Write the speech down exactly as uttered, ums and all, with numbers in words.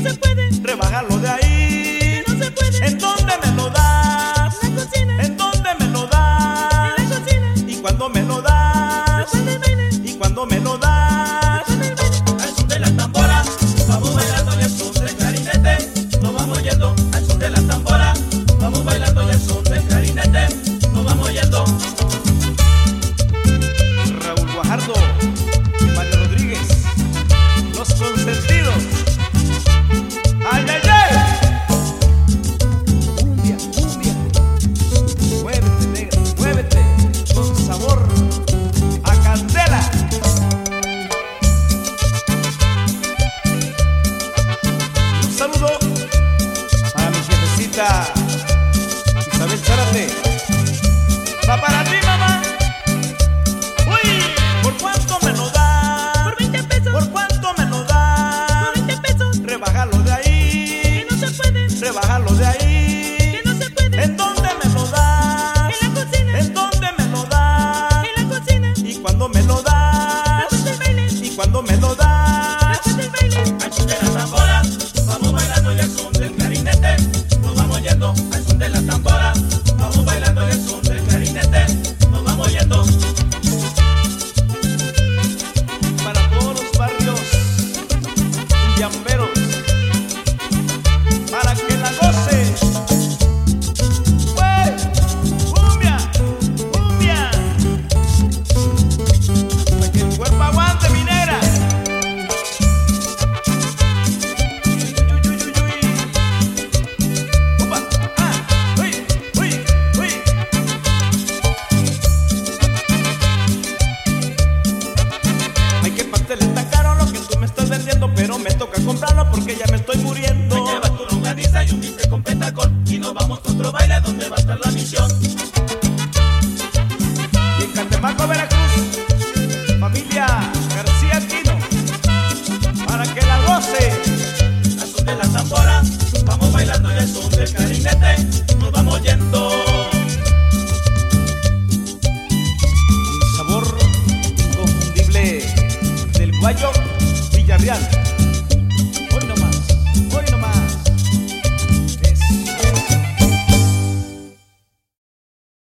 se puede rebajarlo de ahí. que no se puede. ¿En dónde me lo das? En la cocina, ¿En dónde me lo das? en la cocina, ¿Y cuándo me lo das? después del baile, ¿Y cuándo me lo das? después del baile. Al son de las tamboras, vamos bailando y al son del clarinete, nos vamos yendo. Al son de las tamboras, vamos bailando y al son del clarinete, nos vamos yendo. Raúl Guajardo, Mario Rodríguez, los consentidos. ¡Ay, ay, ay! Cumbia, cumbia. Muévete, negra, muévete, con sabor a candela. Un saludo a mi jefecita Isabel Zárate. Va para ti, mamá. Uy, ¿por cuánto me lo das? Por veinte pesos, ¿Por cuánto me lo das? por veinte pesos, Rebajarlo de ahí. que no se puede, Rebajarlo de ahí. que no se puede. ¿En dónde me lo das? En la cocina, ¿En dónde me lo das? en la cocina, ¿Y cuándo me lo das? después del baile, ¿Y cuándo me lo das? después del baile. Al son de las tamboras, vamos bailando y al son del clarinete, nos vamos yendo. Al son de las tamboras, vamos bailando y al son del clarinete, nos vamos yendo. Para todos los barrios yamberos, para que la goce. ¡Ué! ¡Cumbia! ¡Cumbia! Para que el cuerpo aguante, mi negra. Uy, uy, uy, uy, uy. Upa, ah, uy, uy, uy. Ay, que pastel está caro lo que tú me estás vendiendo, pero me toca comprarlo porque ya me estoy muriendo. Me llevas tu longaniza y un bistec con petacón y nos vamos a otro baile donde va a estar la misión. Y en Catemaco, Veracruz, familia García Aquino, para que la goce. Al son de las tamboras, vamos bailando y al son del clarinete,